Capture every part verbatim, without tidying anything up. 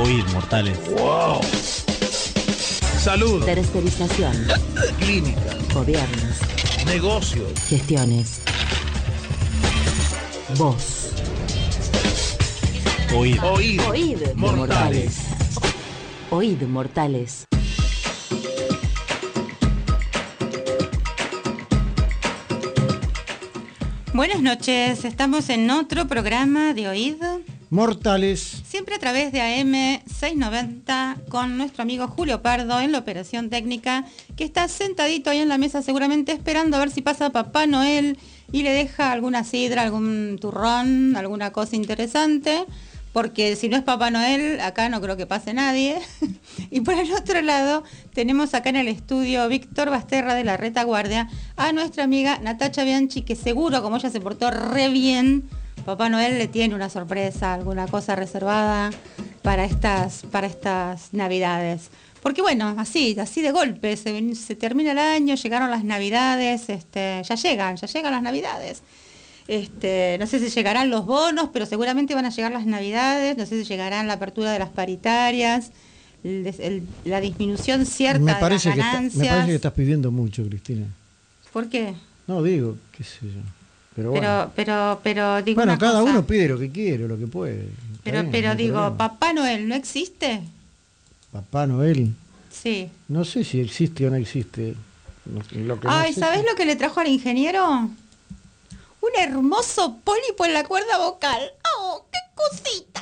Oíd, mortales. Wow. Salud. Tercerización. Clínica. Gobiernos. Negocios. Gestiones. Voz. Oíd. Oíd. Oíd, mortales. Oíd, mortales. Buenas noches, estamos en otro programa de Oíd Mortales. Siempre a través de A M seiscientos noventa con nuestro amigo Julio Pardo en la operación técnica, que está sentadito ahí en la mesa seguramente esperando a ver si pasa Papá Noel y le deja alguna sidra, algún turrón, alguna cosa interesante, porque si no es Papá Noel, acá no creo que pase nadie. Y por el otro lado, tenemos acá en el estudio Víctor Basterra de la Retaguardia a nuestra amiga Natacha Bianchi, que seguro, como ella se portó re bien, Papá Noel le tiene una sorpresa, alguna cosa reservada para estas, para estas Navidades. Porque bueno, así, así de golpe, se, se termina el año, llegaron las Navidades, este, ya llegan, ya llegan las Navidades. Este, no sé si llegarán los bonos, pero seguramente van a llegar las Navidades, no sé si llegarán la apertura de las paritarias, el, el, la disminución cierta me parece de las ganancias. Que está, me parece que estás pidiendo mucho, Cristina. ¿Por qué? No, digo, qué sé yo. Pero, pero, bueno, pero, pero digo bueno una cada cosa. uno pide lo que quiere, lo que puede. Pero, bien, pero no digo, problema. ¿Papá Noel no existe? Papá Noel. Sí. No sé si existe o no existe. Lo que Ay, no sé ¿sabés si... lo que le trajo al ingeniero? Un hermoso pólipo en la cuerda vocal. ¡Oh, qué cosita!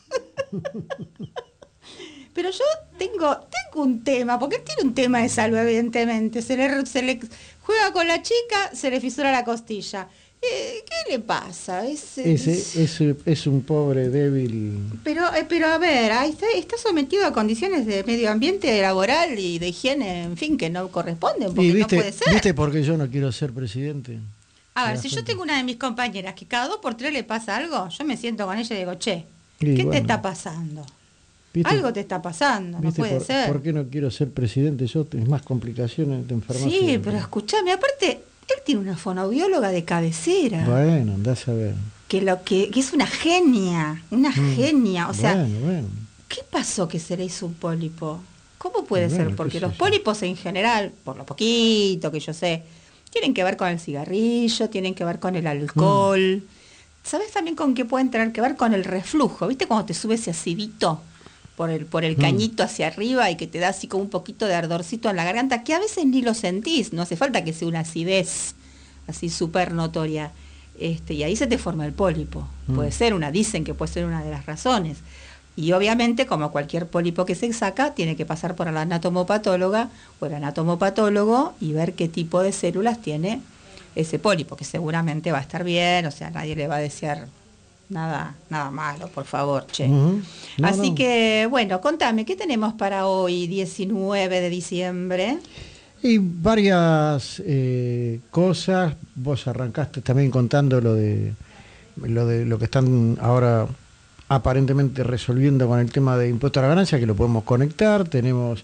Pero yo tengo, tengo un tema, porque él tiene un tema de salud, evidentemente. Se le, se le juega con la chica, se le fisura la costilla. Eh, ¿Qué le pasa? Es, Ese, es... ese es un pobre débil. Pero, eh, pero a ver, ahí está, está sometido a condiciones de medio ambiente laboral y de higiene, en fin, que no corresponden, porque ¿Y viste, no puede ser. ¿Viste por qué yo no quiero ser presidente? A ver, si yo tengo una de mis compañeras que cada dos por tres le pasa algo, yo me siento con ella y digo, che, Y ¿qué bueno, te está pasando? ¿viste? Algo te está pasando, no ¿Viste puede por, ser. ¿Por qué no quiero ser presidente? Yo tengo más complicaciones de enfermarse. Sí, de... pero escúchame, aparte, él tiene una fonoaudióloga de cabecera. Bueno, andás a ver. Que, lo, que, que es una genia, una mm. genia. O sea, bueno, bueno. ¿Qué pasó que se le hizo un pólipo? ¿Cómo puede bueno, ser? Porque los yo. pólipos en general, por lo poquito que yo sé, tienen que ver con el cigarrillo, tienen que ver con el alcohol. Mm. ¿Sabes también con qué pueden tener que ver? Con el reflujo. ¿Viste cuando te sube ese acidito por el, por el mm. cañito hacia arriba y que te da así como un poquito de ardorcito en la garganta, que a veces ni lo sentís? No hace falta que sea una acidez así súper notoria. Este, y ahí se te forma el pólipo. Mm. Puede ser una, dicen que puede ser una de las razones. Y obviamente, como cualquier pólipo que se saca, tiene que pasar por la anatomopatóloga o el anatomopatólogo y ver qué tipo de células tiene ese pólipo, que seguramente va a estar bien, o sea, nadie le va a desear nada, nada malo, por favor, che. Uh-huh. No, Así no. que, bueno, contame, ¿qué tenemos para hoy, diecinueve de diciembre? Y varias eh, cosas. Vos arrancaste también contando lo de lo de lo que están ahora aparentemente resolviendo con el tema de impuesto a la ganancia, que lo podemos conectar. Tenemos,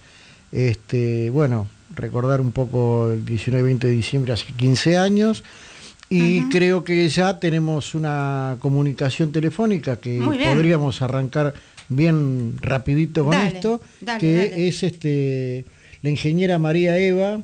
este, bueno, recordar un poco el diecinueve y veinte de diciembre, hace quince años, y uh-huh. creo que ya tenemos una comunicación telefónica que podríamos arrancar bien rapidito con dale, esto, dale, que dale. es este la ingeniera María Eva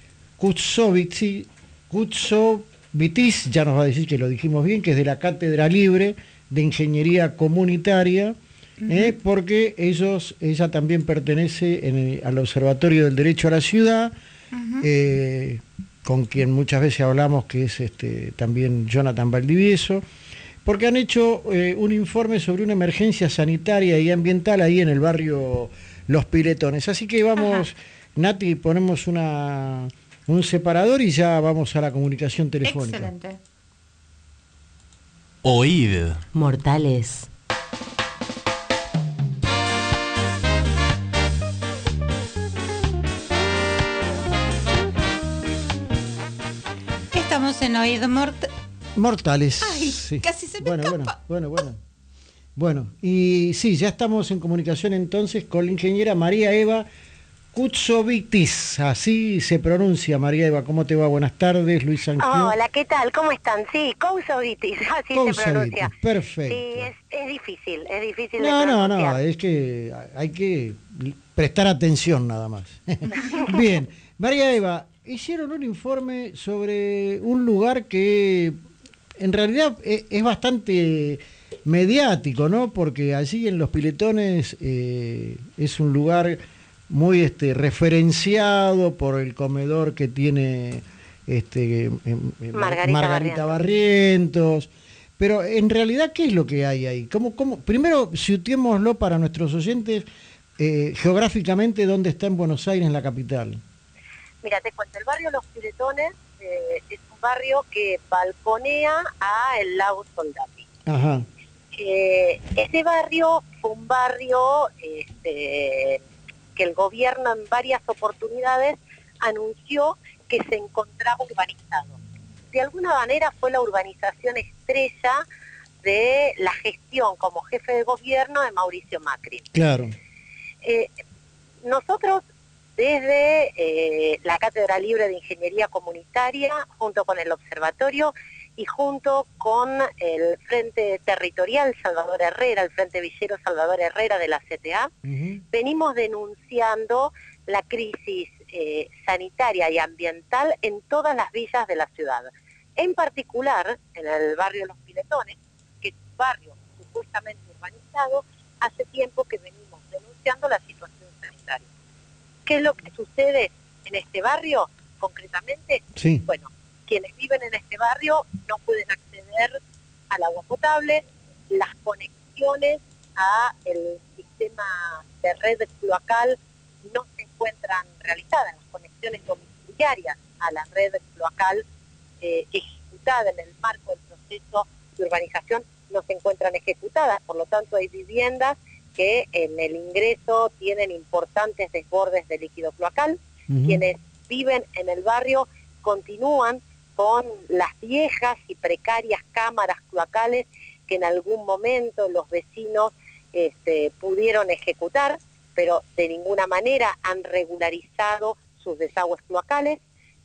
Kutsovitis, Kutsovitis, ya nos va a decir que lo dijimos bien, que es de la Cátedra Libre de Ingeniería Comunitaria, uh-huh. eh, porque ellos, ella también pertenece en el, al Observatorio del Derecho a la Ciudad, uh-huh. eh, con quien muchas veces hablamos, que es este también Jonathan Valdivieso, porque han hecho eh, un informe sobre una emergencia sanitaria y ambiental ahí en el barrio Los Piletones. Así que vamos, uh-huh. Nati, ponemos una, un separador y ya vamos a la comunicación telefónica. Excelente. Oíd. Mortales. Estamos en Oíd Mort... Mortales. Ay, sí. Casi se me bueno, escapa. Bueno, bueno, bueno. Bueno, y sí, ya estamos en comunicación entonces con la ingeniera María Eva Kutsovitis, así se pronuncia. María Eva, ¿cómo te va? Buenas tardes, Luis Ángel. Hola, ¿qué tal? ¿Cómo están? Sí, Kutsovitis, así se pronuncia. Perfecto. Sí, es, es difícil, es difícil No, de no, pronunciar. no, es que hay que prestar atención nada más. Bien, María Eva, hicieron un informe sobre un lugar que en realidad es, es bastante mediático, ¿no? Porque allí en Los Piletones eh, es un lugar muy este, referenciado por el comedor que tiene este, eh, eh, Margarita, Margarita Barrientos. Pero en realidad, ¿qué es lo que hay ahí? ¿Cómo, cómo? Primero, situémoslo para nuestros oyentes eh, geográficamente, ¿dónde está en Buenos Aires, en la capital? Mira, te cuento, el barrio Los Piletones eh, es un barrio que balconea a el lago Soldati. Ajá. Eh, ese barrio fue un barrio este, que el gobierno en varias oportunidades anunció que se encontraba urbanizado. De alguna manera fue la urbanización estrella de la gestión como jefe de gobierno de Mauricio Macri. Claro. Eh, nosotros desde eh, la Cátedra Libre de Ingeniería Comunitaria, junto con el Observatorio y junto con el Frente Territorial Salvador Herrera, el Frente Villero Salvador Herrera de la C T A, uh-huh. venimos denunciando la crisis eh, sanitaria y ambiental en todas las villas de la ciudad. En particular, en el barrio Los Piletones, que es un barrio supuestamente urbanizado, hace tiempo que venimos denunciando la situación sanitaria. ¿Qué es lo que sucede en este barrio concretamente? Sí. Bueno, quienes viven en este barrio no pueden acceder al agua potable, las conexiones a el sistema de red cloacal no se encuentran realizadas, las conexiones domiciliarias a la red cloacal eh, ejecutada en el marco del proceso de urbanización no se encuentran ejecutadas, por lo tanto hay viviendas que en el ingreso tienen importantes desbordes de líquido cloacal. Uh-huh. Quienes viven en el barrio continúan con las viejas y precarias cámaras cloacales que en algún momento los vecinos este, pudieron ejecutar, pero de ninguna manera han regularizado sus desagües cloacales,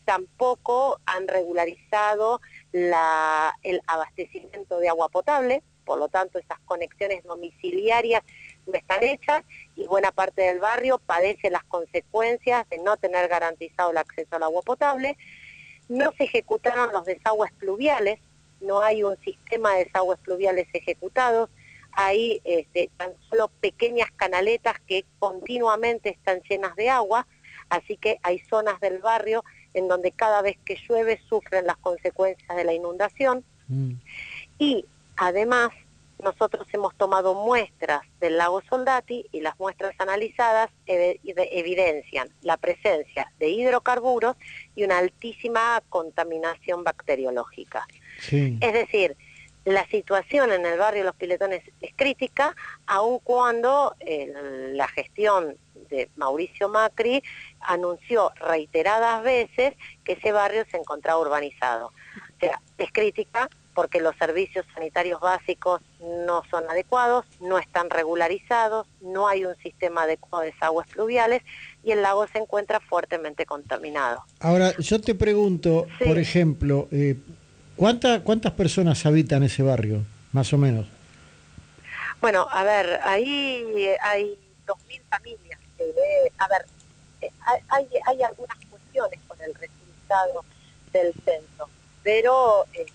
tampoco han regularizado la, el abastecimiento de agua potable, por lo tanto esas conexiones domiciliarias no están hechas y buena parte del barrio padece las consecuencias de no tener garantizado el acceso al agua potable. No se ejecutaron los desagües pluviales, no hay un sistema de desagües pluviales ejecutados, hay este, tan solo pequeñas canaletas que continuamente están llenas de agua, así que hay zonas del barrio en donde cada vez que llueve sufren las consecuencias de la inundación. Mm. Y además nosotros hemos tomado muestras del lago Soldati y las muestras analizadas ev- evidencian la presencia de hidrocarburos y una altísima contaminación bacteriológica. Sí. Es decir, la situación en el barrio Los Piletones es crítica, aun cuando eh, la gestión de Mauricio Macri anunció reiteradas veces que ese barrio se encontraba urbanizado. O sea, es crítica porque los servicios sanitarios básicos no son adecuados, no están regularizados, no hay un sistema adecuado de desagües pluviales y el lago se encuentra fuertemente contaminado. Ahora, yo te pregunto, sí. por ejemplo, eh, ¿cuánta, ¿cuántas personas habitan ese barrio, más o menos? Bueno, a ver, ahí hay dos mil familias. Eh, a ver, eh, hay, hay algunas cuestiones con el resultado del censo, pero... Eh,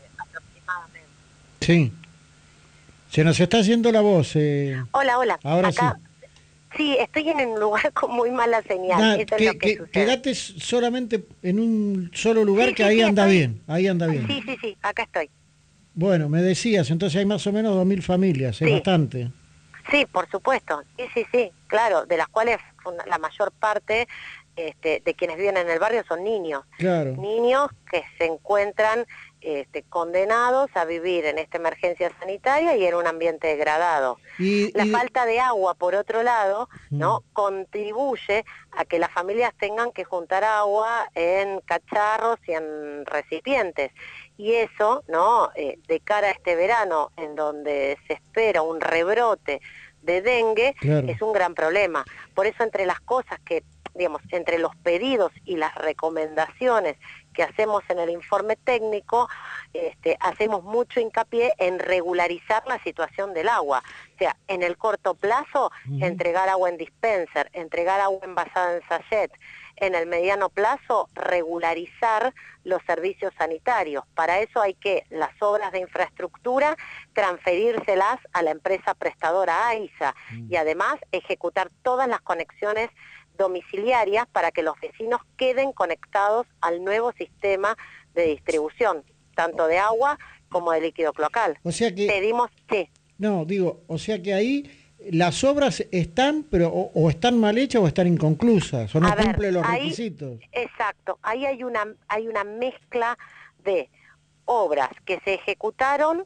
Sí. Se nos está haciendo la voz. Eh. Hola, hola. Ahora Acá, sí. Sí, estoy en un lugar con muy mala señal. Nah, Eso que, es lo que, que sucede. Quedate solamente en un solo lugar sí, que sí, ahí sí, anda estoy... bien. Ahí anda bien. Sí, sí, sí, acá estoy. Bueno, me decías, entonces hay más o menos dos mil familias, es sí. bastante. Sí, por supuesto. Sí, sí, sí, claro, de las cuales la mayor parte este, de quienes viven en el barrio son niños. Claro. Niños que se encuentran este, condenados a vivir en esta emergencia sanitaria y en un ambiente degradado. Y, la y... falta de agua, por otro lado, ¿no? Mm. contribuye a que las familias tengan que juntar agua en cacharros y en recipientes. Y eso, ¿no? Eh, de cara a este verano, en donde se espera un rebrote de dengue, claro. es un gran problema. Por eso, entre las cosas que digamos, entre los pedidos y las recomendaciones que hacemos en el informe técnico, este, hacemos mucho hincapié en regularizar la situación del agua. O sea, en el corto plazo, uh-huh. entregar agua en dispenser, entregar agua envasada en sachet. En el mediano plazo, regularizar los servicios sanitarios. Para eso hay que las obras de infraestructura transferírselas a la empresa prestadora AISA mm. y además ejecutar todas las conexiones domiciliarias para que los vecinos queden conectados al nuevo sistema de distribución, tanto de agua como de líquido cloacal. O sea que... Pedimos, sí. No, digo, o sea que ahí... Las obras están, pero o, o están mal hechas o están inconclusas, o no cumplen los ahí, requisitos. Exacto, ahí hay una, hay una mezcla de obras que se ejecutaron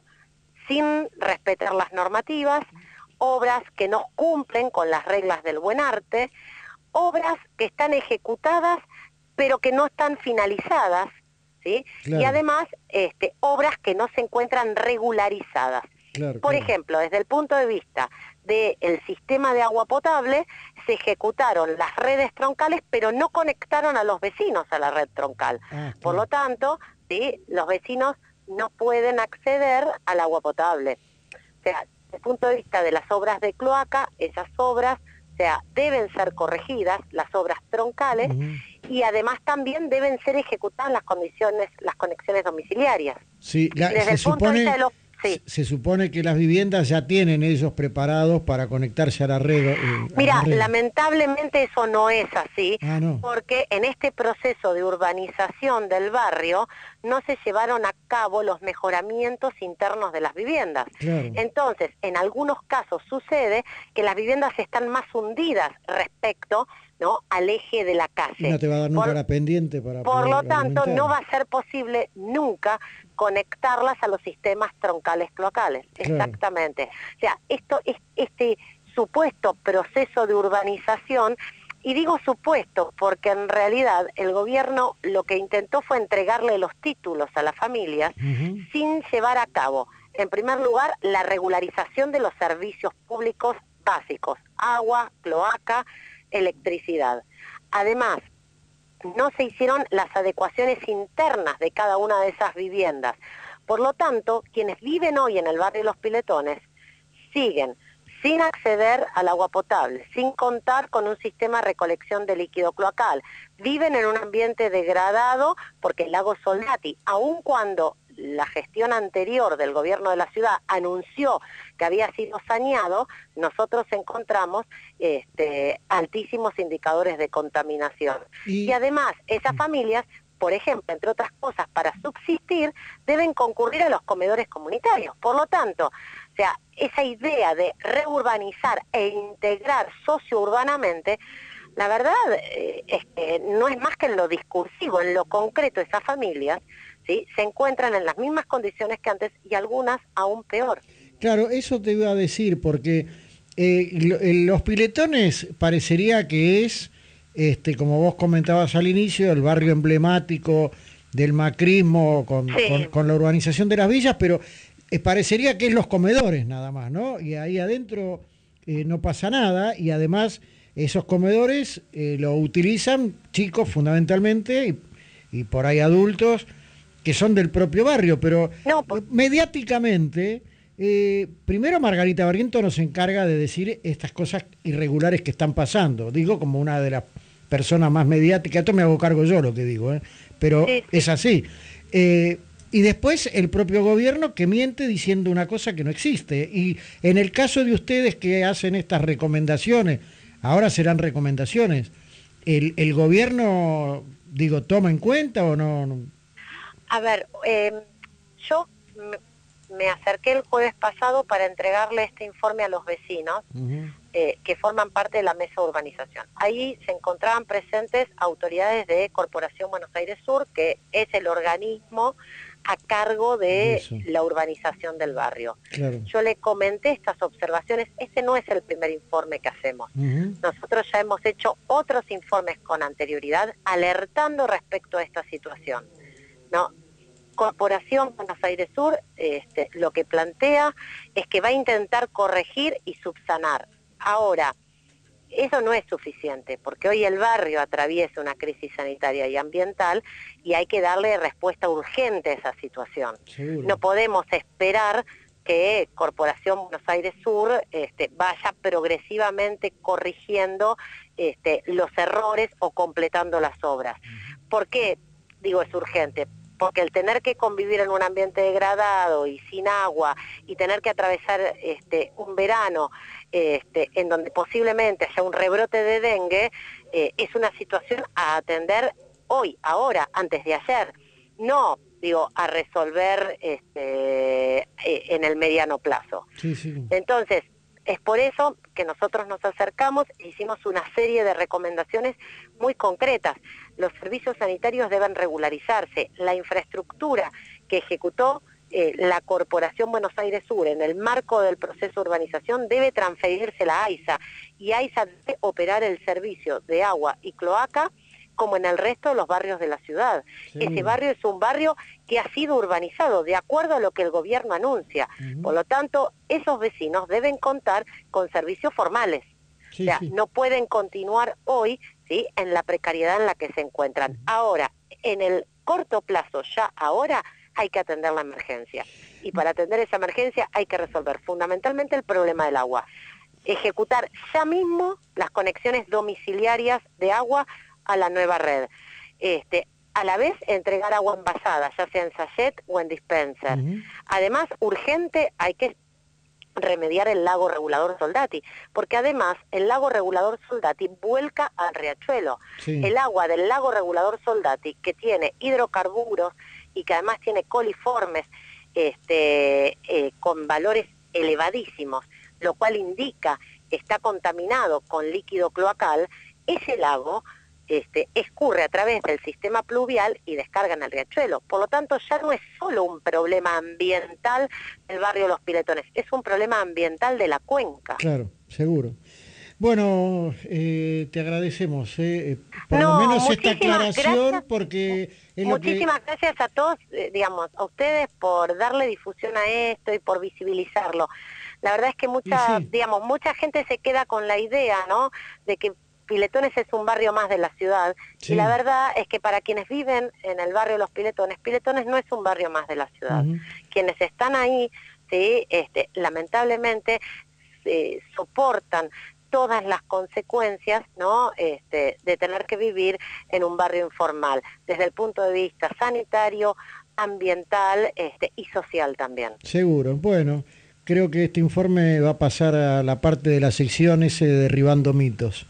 sin respetar las normativas, obras que no cumplen con las reglas del buen arte, obras que están ejecutadas pero que no están finalizadas, ¿sí? Claro. Y además este, obras que no se encuentran regularizadas. Claro, Por claro. ejemplo, desde el punto de vista del sistema de agua potable, se ejecutaron las redes troncales, pero no conectaron a los vecinos a la red troncal. Ah, claro. Por lo tanto, ¿sí? los vecinos no pueden acceder al agua potable. O sea, desde el punto de vista de las obras de cloaca, esas obras, o sea, deben ser corregidas, las obras troncales, uh-huh. y además también deben ser ejecutadas las condiciones, las conexiones domiciliarias. Sí, la, desde se el supone... punto de vista de los Sí. Se supone que las viviendas ya tienen ellos preparados para conectarse a la red. Eh, Mira, la red. lamentablemente eso no es así, ah, no. porque en este proceso de urbanización del barrio no se llevaron a cabo los mejoramientos internos de las viviendas. Claro. Entonces, en algunos casos sucede que las viviendas están más hundidas respecto, ¿no?, al eje de la calle. Y no te va a dar nunca por, la pendiente para Por lo tanto, alimentar. no va a ser posible nunca conectarlas a los sistemas troncales cloacales. Claro. Exactamente. O sea, esto es este supuesto proceso de urbanización, y digo supuesto porque en realidad el gobierno lo que intentó fue entregarle los títulos a las familias uh-huh. sin llevar a cabo, en primer lugar, la regularización de los servicios públicos básicos, agua, cloaca, electricidad. Además, no se hicieron las adecuaciones internas de cada una de esas viviendas. Por lo tanto, quienes viven hoy en el barrio Los Piletones siguen sin acceder al agua potable, sin contar con un sistema de recolección de líquido cloacal. Viven en un ambiente degradado porque el lago Soldati, aun cuando la gestión anterior del gobierno de la ciudad anunció que había sido saneado, nosotros encontramos este, altísimos indicadores de contaminación. Y, y además, esas familias, por ejemplo, entre otras cosas, para subsistir, deben concurrir a los comedores comunitarios. Por lo tanto, o sea, esa idea de reurbanizar e integrar sociourbanamente, la verdad eh, es que no es más que en lo discursivo, en lo concreto, esas familias, ¿sí?, se encuentran en las mismas condiciones que antes y algunas aún peor. Claro, eso te iba a decir, porque eh, lo, los Piletones parecería que es, este, como vos comentabas al inicio, el barrio emblemático del macrismo con, sí. con, con la urbanización de las villas, pero eh, parecería que es los comedores nada más, ¿no? Y ahí adentro eh, no pasa nada, y además esos comedores eh, lo utilizan chicos fundamentalmente y, y por ahí adultos que son del propio barrio, pero no, pues... mediáticamente, eh, primero Margarita Barriento nos encarga de decir estas cosas irregulares que están pasando, digo como una de las personas más mediáticas, esto me hago cargo yo lo que digo, ¿eh? Pero sí, sí. es así. Eh, y después el propio gobierno que miente diciendo una cosa que no existe, y en el caso de ustedes que hacen estas recomendaciones, ahora serán recomendaciones, ¿el, el gobierno, digo, toma en cuenta o no? no? A ver, eh, yo me, me acerqué el jueves pasado para entregarle este informe a los vecinos uh-huh. eh, que forman parte de la mesa de urbanización. Ahí se encontraban presentes autoridades de Corporación Buenos Aires Sur, que es el organismo a cargo de Eso. la urbanización del barrio. Claro. Yo le comenté estas observaciones, ese no es el primer informe que hacemos. Uh-huh. Nosotros ya hemos hecho otros informes con anterioridad alertando respecto a esta situación. ¿No? Corporación Buenos Aires Sur este, lo que plantea es que va a intentar corregir y subsanar. Ahora, eso no es suficiente, porque hoy el barrio atraviesa una crisis sanitaria y ambiental y hay que darle respuesta urgente a esa situación. Seguro. No podemos esperar que Corporación Buenos Aires Sur este, vaya progresivamente corrigiendo este, los errores o completando las obras. ¿Por qué digo es urgente? Porque el tener que convivir en un ambiente degradado y sin agua y tener que atravesar este, un verano este, en donde posiblemente haya un rebrote de dengue, eh, es una situación a atender hoy, ahora, antes de ayer. No, digo, a resolver este, en el mediano plazo. Sí, sí. Entonces, es por eso que nosotros nos acercamos e hicimos una serie de recomendaciones muy concretas. Los servicios sanitarios deben regularizarse. La infraestructura que ejecutó eh, la Corporación Buenos Aires Sur en el marco del proceso de urbanización debe transferirse a la AISA, y AISA debe operar el servicio de agua y cloaca como en el resto de los barrios de la ciudad. Sí. Ese barrio es un barrio que ha sido urbanizado de acuerdo a lo que el gobierno anuncia. Uh-huh. Por lo tanto, esos vecinos deben contar con servicios formales. Sí, o sea, sí. no pueden continuar hoy, ¿sí?, en la precariedad en la que se encuentran. Uh-huh. Ahora, en el corto plazo, ya ahora, hay que atender la emergencia. Y para atender esa emergencia hay que resolver fundamentalmente el problema del agua. Ejecutar ya mismo las conexiones domiciliarias de agua a la nueva red. Este, a la vez entregar agua envasada, ya sea en sachet o en dispenser. Uh-huh. Además, urgente, hay que remediar el lago regulador Soldati, porque además el lago regulador Soldati vuelca al riachuelo. Sí. El agua del lago regulador Soldati, que tiene hidrocarburos y que además tiene coliformes este, eh, con valores elevadísimos, lo cual indica que está contaminado con líquido cloacal, ese lago Este, escurre a través del sistema pluvial y descarga en el riachuelo. Por lo tanto, ya no es solo un problema ambiental del barrio Los Piletones, es un problema ambiental de la cuenca. Claro, seguro. Bueno, eh, te agradecemos, eh, por no, lo menos esta aclaración, gracias, porque... Es muchísimas lo que... gracias a todos, eh, digamos, a ustedes por darle difusión a esto y por visibilizarlo. La verdad es que mucha, sí. digamos, mucha gente se queda con la idea, ¿no?, de que Piletones es un barrio más de la ciudad, sí. y la verdad es que para quienes viven en el barrio Los Piletones, Piletones no es un barrio más de la ciudad. Uh-huh. Quienes están ahí, sí, este, lamentablemente eh, soportan todas las consecuencias, ¿no?, este, de tener que vivir en un barrio informal, desde el punto de vista sanitario, ambiental este, y social también. Seguro. Bueno, creo que este informe va a pasar a la parte de la sección ese de derribando mitos.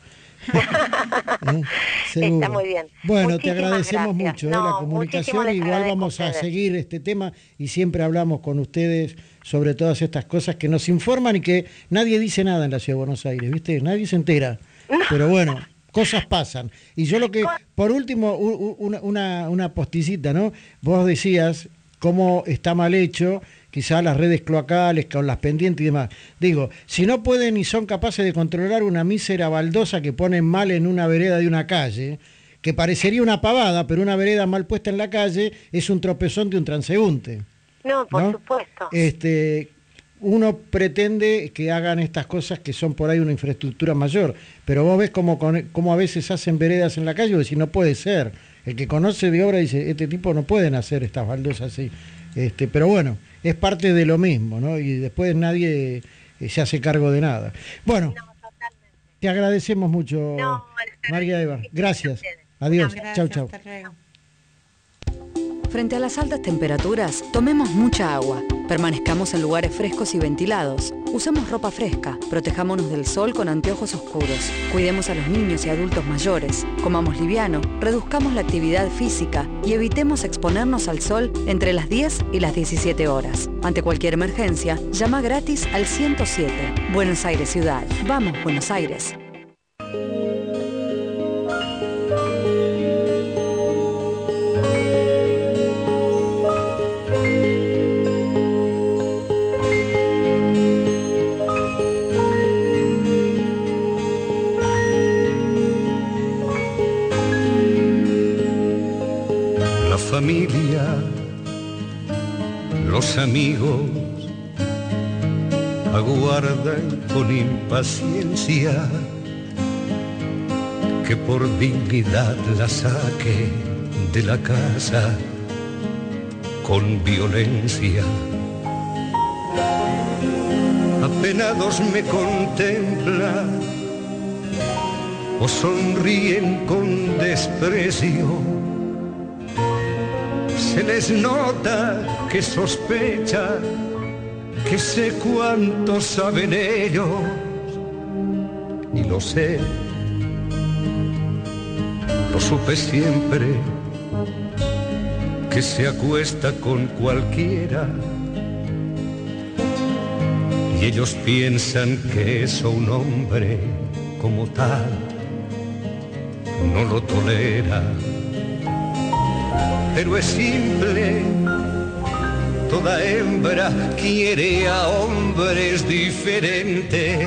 ¿Eh? Está muy bien. Bueno, muchísimas te agradecemos gracias. mucho, no, ¿eh? la comunicación, igual vamos a, a seguir este tema y siempre hablamos con ustedes sobre todas estas cosas que nos informan y que nadie dice nada en la Ciudad de Buenos Aires, ¿viste? Nadie se entera, no. Pero bueno, cosas pasan. Y yo lo que, por último, una, una, una posticita, ¿no? Vos decías cómo está mal hecho quizás las redes cloacales con las pendientes y demás. Digo, si no pueden y son capaces de controlar una mísera baldosa que ponen mal en una vereda de una calle, que parecería una pavada, pero una vereda mal puesta en la calle es un tropezón de un transeúnte. No, por ¿no? supuesto. Este, uno pretende que hagan estas cosas que son por ahí una infraestructura mayor, pero vos ves cómo, cómo a veces hacen veredas en la calle y vos decís, no puede ser. El que conoce de obra dice, este tipo no pueden hacer estas baldosas así. Este, pero bueno, es parte de lo mismo, ¿no? Y después nadie eh, se hace cargo de nada. Bueno, no, te agradecemos mucho, no, María Eva. Gracias. Adiós. No, chau, chau. Frente a las altas temperaturas, tomemos mucha agua. Permanezcamos en lugares frescos y ventilados. Usemos ropa fresca. Protejámonos del sol con anteojos oscuros. Cuidemos a los niños y adultos mayores. Comamos liviano. Reduzcamos la actividad física y evitemos exponernos al sol entre las diez y las diecisiete horas. Ante cualquier emergencia, llama gratis al ciento siete. Buenos Aires Ciudad. Vamos, Buenos Aires. Familia, los amigos aguardan con impaciencia que por dignidad la saque de la casa con violencia. Apenados me contemplan o sonríen con desprecio. Se les nota que sospecha que sé cuánto saben ellos, y lo sé, lo supe siempre, que se acuesta con cualquiera, y ellos piensan que eso un hombre como tal no lo tolera. Pero es simple, toda hembra quiere a hombres diferentes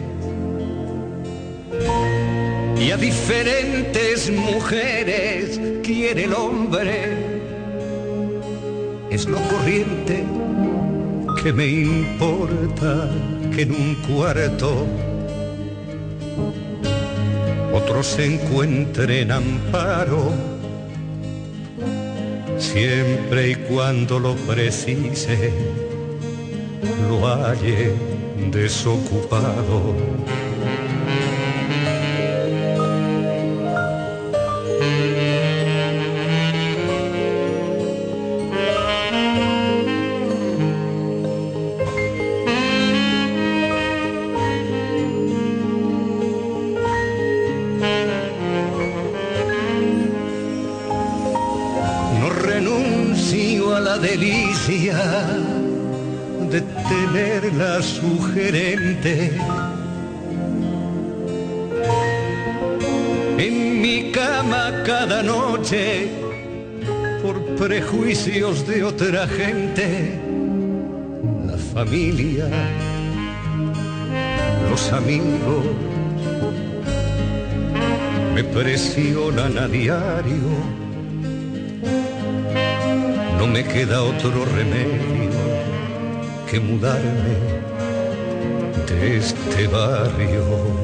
y a diferentes mujeres quiere el hombre. Es lo corriente, que me importa que en un cuarto otros se encuentren amparo, siempre y cuando lo precise lo halle desocupado. De tenerla sugerente en mi cama cada noche por prejuicios de otra gente. La familia, los amigos me presionan a diario. No me queda otro remedio que mudarme de este barrio.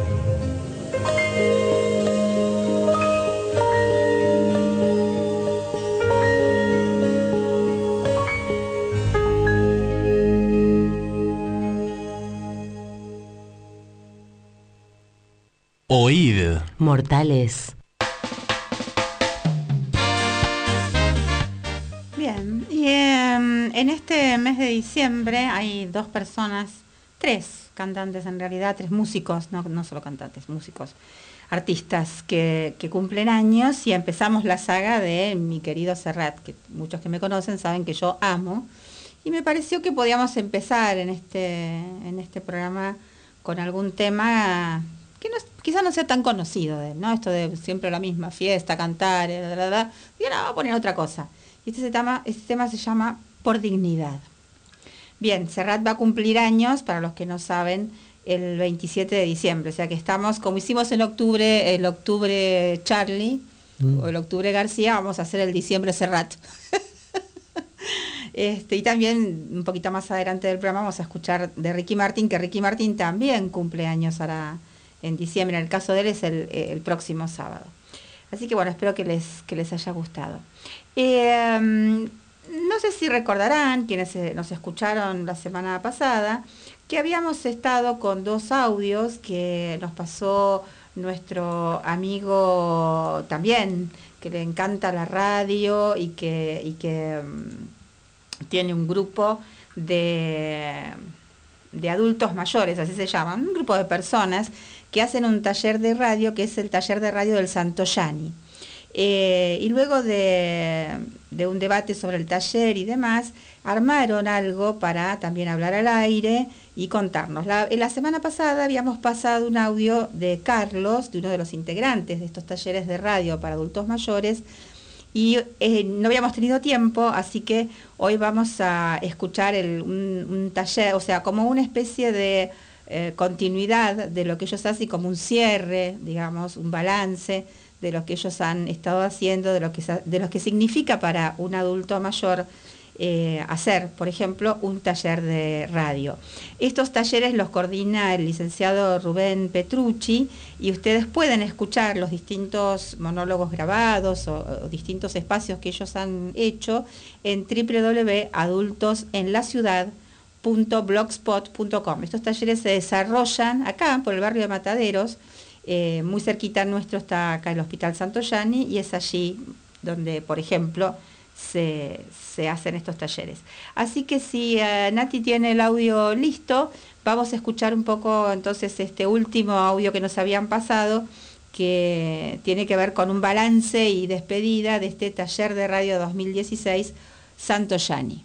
Oíd. Mortales. Bien, y eh, en este mes de diciembre hay dos personas, tres cantantes en realidad, tres músicos, no, no solo cantantes, músicos, artistas que, que cumplen años, y empezamos la saga de mi querido Serrat, que muchos que me conocen saben que yo amo, y me pareció que podíamos empezar en este, en este programa con algún tema que no, quizás no sea tan conocido de él, ¿no? Esto de siempre la misma fiesta, cantar, bla, bla, bla. Y ahora vamos a poner otra cosa. Y este tema, este tema se llama Por Dignidad. Bien, Serrat va a cumplir años, para los que no saben, el veintisiete de diciembre. O sea que estamos, como hicimos en octubre, el octubre Charlie, mm. o el octubre García, vamos a hacer el diciembre Serrat. este, y también, un poquito más adelante del programa, vamos a escuchar de Ricky Martin, que Ricky Martin también cumple años ahora en diciembre. En el caso de él es el, el próximo sábado. Así que bueno, espero que les, que les haya gustado. Eh, no sé si recordarán, quienes nos escucharon la semana pasada, que habíamos estado con dos audios que nos pasó nuestro amigo también, que le encanta la radio y que, y que um, tiene un grupo de, de adultos mayores, así se llaman, un grupo de personas que hacen un taller de radio, que es el taller de radio del Santoyani. Eh, y luego de, de un debate sobre el taller y demás, armaron algo para también hablar al aire y contarnos. La, la semana pasada habíamos pasado un audio de Carlos, de uno de los integrantes de estos talleres de radio para adultos mayores, y eh, no habíamos tenido tiempo, así que hoy vamos a escuchar el, un, un taller, o sea, como una especie de eh, continuidad de lo que ellos hacen, como un cierre, digamos, un balance de lo que ellos han estado haciendo, de lo que, de lo que significa para un adulto mayor eh, hacer, por ejemplo, un taller de radio. Estos talleres los coordina el licenciado Rubén Petrucci y ustedes pueden escuchar los distintos monólogos grabados o, o distintos espacios que ellos han hecho en doble u doble u doble u punto adultos en la ciudad punto blogspot punto com. Estos talleres se desarrollan acá, por el barrio de Mataderos, eh, muy cerquita nuestro está acá el Hospital Santoyani, y es allí donde, por ejemplo, se, se hacen estos talleres. Así que si uh, Nati tiene el audio listo, vamos a escuchar un poco entonces este último audio que nos habían pasado, que tiene que ver con un balance y despedida de este taller de radio dos mil dieciséis Santoyani.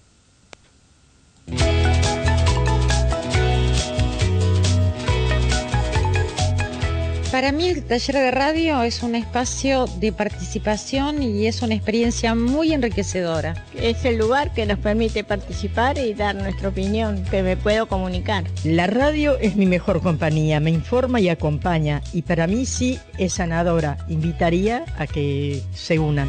Para mí el taller de radio es un espacio de participación y es una experiencia muy enriquecedora. Es el lugar que nos permite participar y dar nuestra opinión, que me puedo comunicar. La radio es mi mejor compañía, me informa y acompaña, y para mí sí es sanadora. Invitaría a que se unan.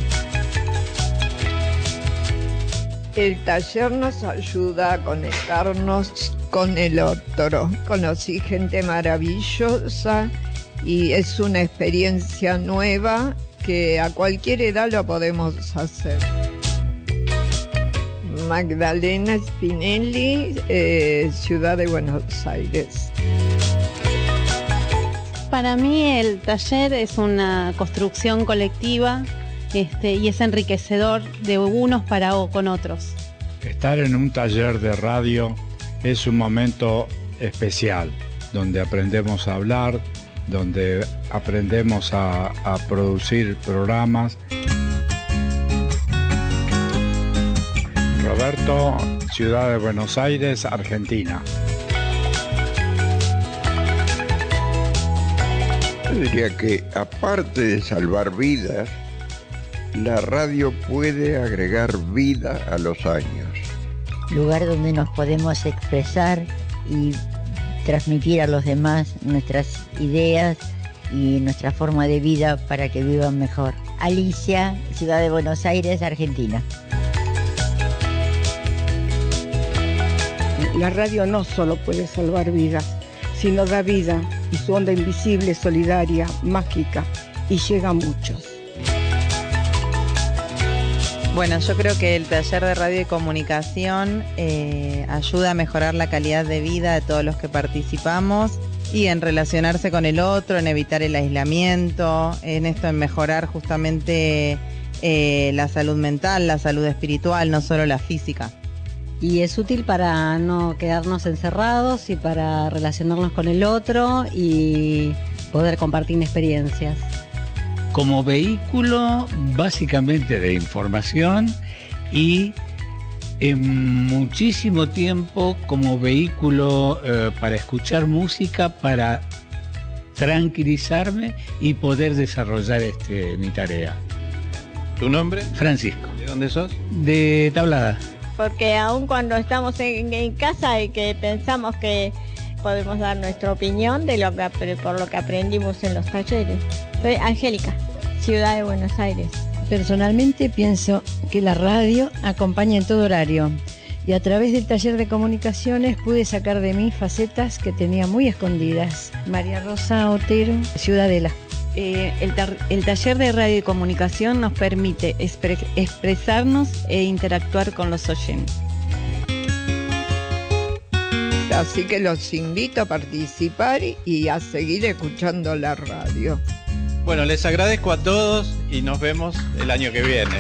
El taller nos ayuda a conectarnos con el otro. Conocí gente maravillosa y es una experiencia nueva que a cualquier edad lo podemos hacer. Magdalena Spinelli, eh, Ciudad de Buenos Aires. Para mí el taller es una construcción colectiva este, y es enriquecedor de unos para o con otros. Estar en un taller de radio es un momento especial, donde aprendemos a hablar, donde aprendemos a, a producir programas. Roberto, Ciudad de Buenos Aires, Argentina. Yo diría que aparte de salvar vidas, la radio puede agregar vida a los años. Lugar donde nos podemos expresar y transmitir a los demás nuestras ideas y nuestra forma de vida para que vivan mejor. Alicia, Ciudad de Buenos Aires, Argentina. La radio no solo puede salvar vidas, sino da vida, y su onda invisible, solidaria, mágica, y llega a muchos. Bueno, yo creo que el taller de radio y comunicación eh, ayuda a mejorar la calidad de vida de todos los que participamos y en relacionarse con el otro, en evitar el aislamiento, en esto, en mejorar justamente eh, la salud mental, la salud espiritual, no solo la física. Y es útil para no quedarnos encerrados y para relacionarnos con el otro y poder compartir experiencias. Como vehículo básicamente de información y en muchísimo tiempo como vehículo eh, para escuchar música, para tranquilizarme y poder desarrollar este, mi tarea. ¿Tu nombre? Francisco. ¿De dónde sos? De Tablada. Porque aun cuando estamos en, en casa y que pensamos que podemos dar nuestra opinión de lo que, por lo que aprendimos en los talleres. Soy Angélica, Ciudad de Buenos Aires. Personalmente pienso que la radio acompaña en todo horario y a través del taller de comunicaciones pude sacar de mí facetas que tenía muy escondidas. María Rosa Otero, Ciudadela. Eh, el, el taller de radio y comunicación nos permite expre expresarnos e interactuar con los oyentes. Así que los invito a participar y a seguir escuchando la radio. Bueno, les agradezco a todos y nos vemos el año que viene.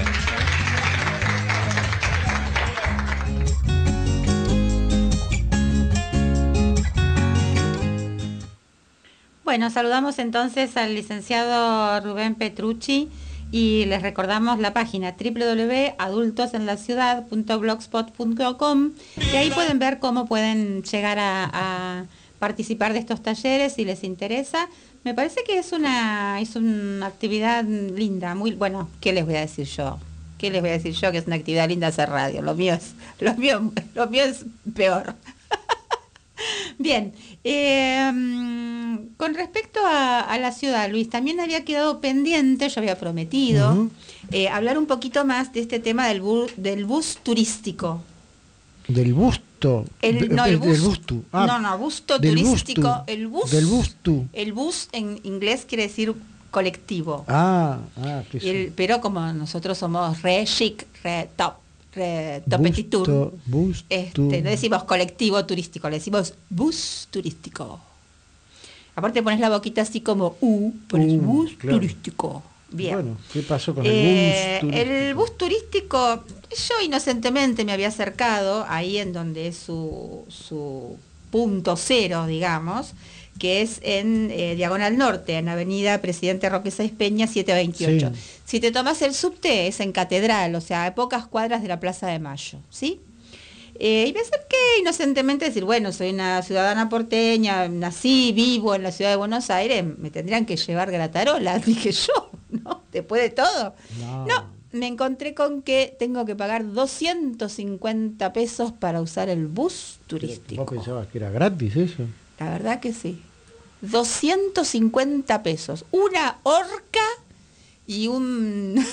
Bueno, saludamos entonces al licenciado Rubén Petrucci y les recordamos la página doble u doble u doble u punto adultos en la ciudad punto blogspot punto com, y ahí pueden ver cómo pueden llegar a, a participar de estos talleres si les interesa. Me parece que es una, es una actividad linda, muy bueno. ¿Qué les voy a decir yo? ¿Qué les voy a decir yo? Que es una actividad linda hacer radio. Lo mío es, lo mío, lo mío es peor. Bien. Eh, con respecto a, a la ciudad, Luis, también había quedado pendiente, yo había prometido, uh-huh. eh, hablar un poquito más de este tema del, bu del bus turístico. Del busto. El, no, el bus, del busto. Ah, no, no, busto del turístico. Busto, el bus. Del busto. El bus en inglés quiere decir colectivo. Ah, ah, que sí. El, pero como nosotros somos re chic, re top, re topetitur, este, no decimos colectivo turístico, le decimos bus turístico. Aparte pones la boquita así como U, pones uh, bus claro. turístico. Bien. Bueno, ¿qué pasó con eh, el bus turístico? El bus turístico, yo inocentemente me había acercado ahí en donde es su, su punto cero, digamos, que es en eh, Diagonal Norte, en Avenida Presidente Roque Sáenz Peña, setecientos veintiocho. Sí. Si te tomas el subte, es en Catedral, o sea, a pocas cuadras de la Plaza de Mayo, ¿sí? Eh, y me acerqué inocentemente a decir, bueno, soy una ciudadana porteña, nací, vivo en la ciudad de Buenos Aires, me tendrían que llevar gratarola, dije yo, ¿no? Después de todo. No. no, me encontré con que tengo que pagar doscientos cincuenta pesos para usar el bus turístico. ¿Vos pensabas que era gratis eso? La verdad que sí. doscientos cincuenta pesos. Una horca y un...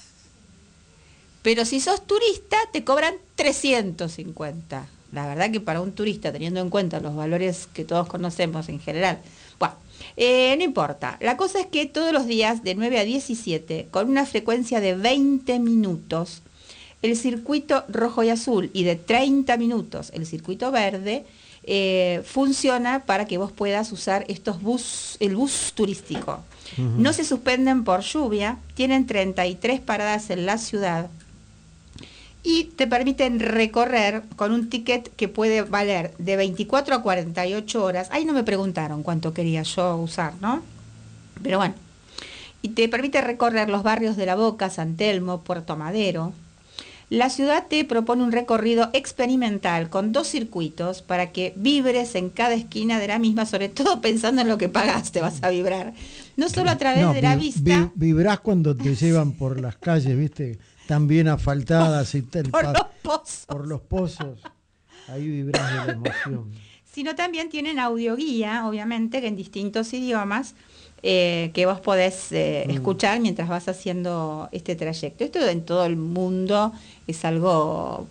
Pero si sos turista, te cobran trescientos cincuenta. La verdad que para un turista, teniendo en cuenta los valores que todos conocemos en general, bueno, eh, no importa. La cosa es que todos los días, de nueve a diecisiete, con una frecuencia de veinte minutos, el circuito rojo y azul, y de treinta minutos, el circuito verde, eh, funciona para que vos puedas usar estos bus, el bus turístico. Uh-huh. No se suspenden por lluvia, tienen treinta y tres paradas en la ciudad, y te permiten recorrer con un ticket que puede valer de veinticuatro a cuarenta y ocho horas. Ahí no me preguntaron cuánto quería yo usar, ¿no? Pero bueno. Y te permite recorrer los barrios de La Boca, San Telmo, Puerto Madero. La ciudad te propone un recorrido experimental con dos circuitos para que vibres en cada esquina de la misma, sobre todo pensando en lo que pagaste, vas a vibrar. No solo a través no, de la vi, vista. Vi, vibrás cuando te llevan por las calles, ¿viste? Tan bien asfaltadas y tal, por, los pozos. por los pozos. Ahí vibrás de la emoción. Sino también tienen audioguía, obviamente, que en distintos idiomas, eh, que vos podés eh, mm. escuchar mientras vas haciendo este trayecto. Esto en todo el mundo es algo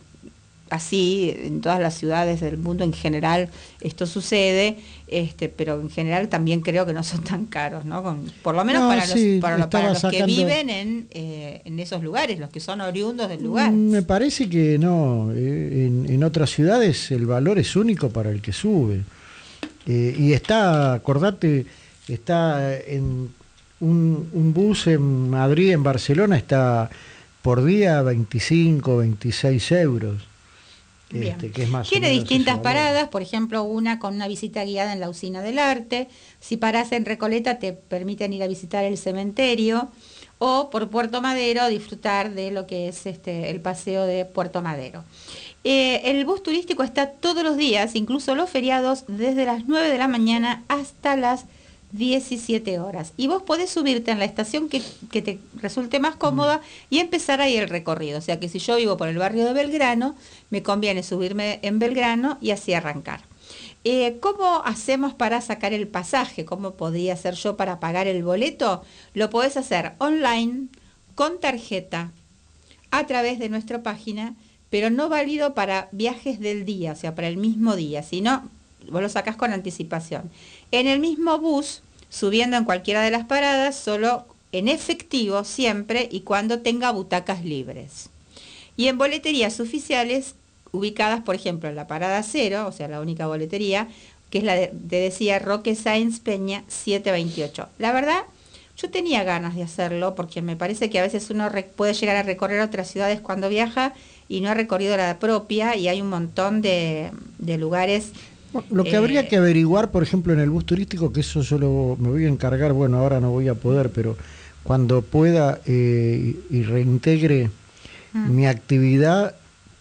así, en todas las ciudades del mundo en general esto sucede, este, pero en general también creo que no son tan caros, ¿no? Con, por lo menos no, para, sí, los, para, los, para los sacando... que viven en, eh, en esos lugares, los que son oriundos del lugar. Me parece que no, eh, en, en otras ciudades el valor es único para el que sube. Eh, y está, acordate, está en un, un bus en Madrid, en Barcelona, está por día veinticinco, veintiséis euros. Este, que es más Tiene distintas paradas, por ejemplo, una con una visita guiada en la Usina del Arte. Si parás en Recoleta te permiten ir a visitar el cementerio, o por Puerto Madero disfrutar de lo que es este el paseo de Puerto Madero. Eh, el bus turístico está todos los días, incluso los feriados, desde las nueve de la mañana hasta las diecisiete horas. Y vos podés subirte en la estación que, que te resulte más cómoda y empezar ahí el recorrido. O sea que si yo vivo por el barrio de Belgrano, me conviene subirme en Belgrano y así arrancar. Eh, ¿Cómo hacemos para sacar el pasaje? ¿Cómo podría hacer yo para pagar el boleto? Lo podés hacer online, con tarjeta, a través de nuestra página, pero no válido para viajes del día, o sea, para el mismo día, sino vos lo sacás con anticipación. En el mismo bus, subiendo en cualquiera de las paradas, solo en efectivo siempre y cuando tenga butacas libres. Y en boleterías oficiales, ubicadas, por ejemplo, en la parada cero, o sea, la única boletería, que es la de, de decía Roque Sáenz Peña setecientos veintiocho. La verdad, yo tenía ganas de hacerlo porque me parece que a veces uno puede llegar a recorrer otras ciudades cuando viaja y no ha recorrido la propia, y hay un montón de, de lugares. Lo que eh, habría que averiguar, por ejemplo, en el bus turístico, que eso yo lo, me voy a encargar, bueno, ahora no voy a poder, pero cuando pueda eh, y reintegre mm. mi actividad,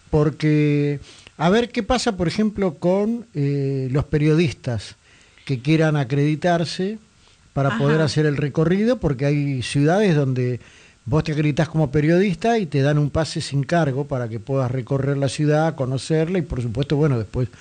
porque a ver qué pasa, por ejemplo, con eh, los periodistas que quieran acreditarse para Ajá. poder hacer el recorrido, porque hay ciudades donde vos te acreditas como periodista y te dan un pase sin cargo para que puedas recorrer la ciudad, conocerla y, por supuesto, bueno, después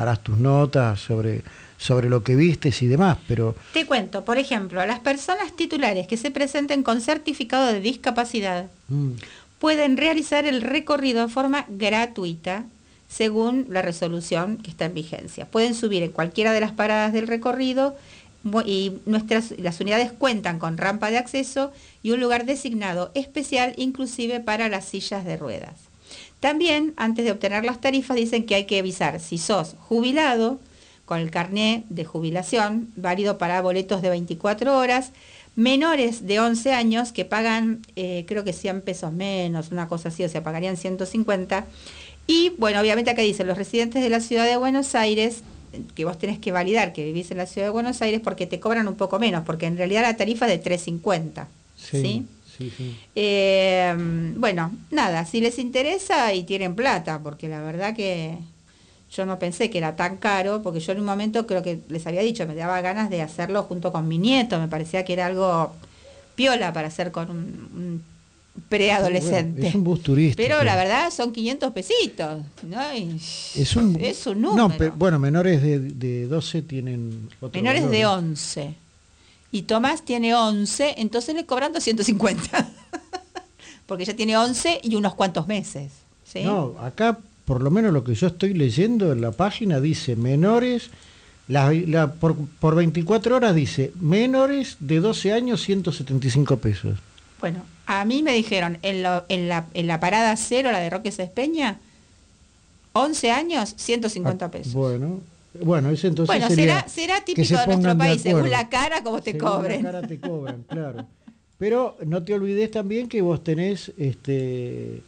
harás tus notas sobre, sobre lo que vistes y demás, pero... Te cuento, por ejemplo, las personas titulares que se presenten con certificado de discapacidad mm. pueden realizar el recorrido de forma gratuita según la resolución que está en vigencia. Pueden subir en cualquiera de las paradas del recorrido y nuestras, las unidades cuentan con rampa de acceso y un lugar designado especial inclusive para las sillas de ruedas. También, antes de obtener las tarifas, dicen que hay que avisar si sos jubilado, con el carné de jubilación, válido para boletos de veinticuatro horas, menores de once años que pagan, eh, creo que cien pesos menos, una cosa así, o sea, pagarían ciento cincuenta. Y, bueno, obviamente acá dicen los residentes de la ciudad de Buenos Aires, que vos tenés que validar que vivís en la ciudad de Buenos Aires porque te cobran un poco menos, porque en realidad la tarifa es de tres cincuenta. Sí, ¿sí? Sí, sí. Eh, bueno, nada, si les interesa y tienen plata, porque la verdad que yo no pensé que era tan caro, porque yo en un momento creo que les había dicho, me daba ganas de hacerlo junto con mi nieto, me parecía que era algo piola para hacer con un, un preadolescente. Bueno, es un bus turístico. Pero la verdad son quinientos pesitos, ¿no? Y es un, es un número. No, pero, bueno, menores de, de doce tienen otro menores valor, de ¿no? once. Y Tomás tiene once, entonces le cobran doscientos cincuenta. Porque ya tiene once y unos cuantos meses. ¿Sí? No, acá por lo menos lo que yo estoy leyendo en la página dice menores, la, la, por, por veinticuatro horas dice menores de doce años ciento setenta y cinco pesos. Bueno, a mí me dijeron en, lo, en, la, en la parada cero, la de Roque Sespeña, once años, ciento cincuenta pesos. Ah, bueno, bueno, ese entonces bueno, sería será, será típico de nuestro país, según la cara como te según cobren. La cara te cobran, claro. Pero no te olvides también que vos tenés este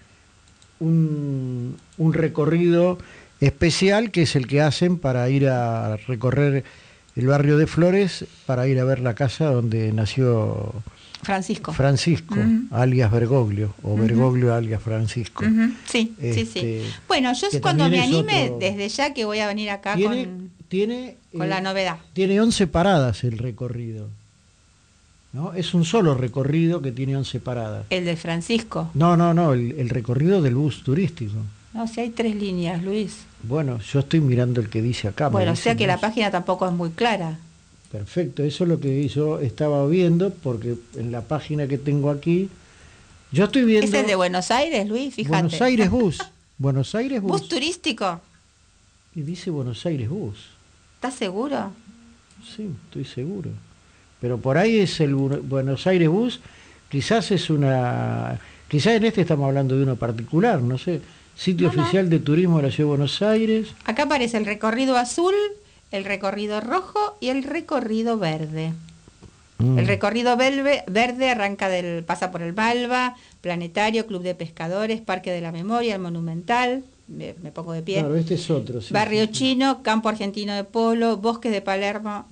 un, un recorrido especial que es el que hacen para ir a recorrer el barrio de Flores, para ir a ver la casa donde nació Francisco. Francisco, uh-huh. alias Bergoglio, o uh-huh. Bergoglio alias Francisco. Uh-huh. Sí, este, sí, sí. Bueno, yo cuando me anime, otro... desde ya que voy a venir acá tiene, con, tiene, con eh, la novedad. Tiene once paradas el recorrido. ¿No? Es un solo recorrido que tiene once paradas. ¿El de Francisco? No, no, no, el, el recorrido del bus turístico. No, si hay tres líneas, Luis. Bueno, yo estoy mirando el que dice acá. Bueno, o sea que la página tampoco es muy clara. Perfecto, eso es lo que yo estaba viendo, porque en la página que tengo aquí, yo estoy viendo... ¿Es el de Buenos Aires, Luis? Fíjate. Buenos Aires Bus. Buenos Aires Bus. ¿Bus turístico? Y dice Buenos Aires Bus. ¿Estás seguro? Sí, estoy seguro. Pero por ahí es el Buenos Aires Bus, quizás es una... Quizás en este estamos hablando de uno particular, no sé. Sitio no, oficial no. de turismo de la Ciudad de Buenos Aires. Acá aparece el recorrido azul, el recorrido rojo y el recorrido verde. Mm. El recorrido verde, verde arranca del, pasa por el Malva, Planetario, Club de Pescadores, Parque de la Memoria, el Monumental, me, me pongo de pie. Claro, este es otro. Sí, Barrio sí, Chino, sí. Campo Argentino de Polo, Bosques de Palermo,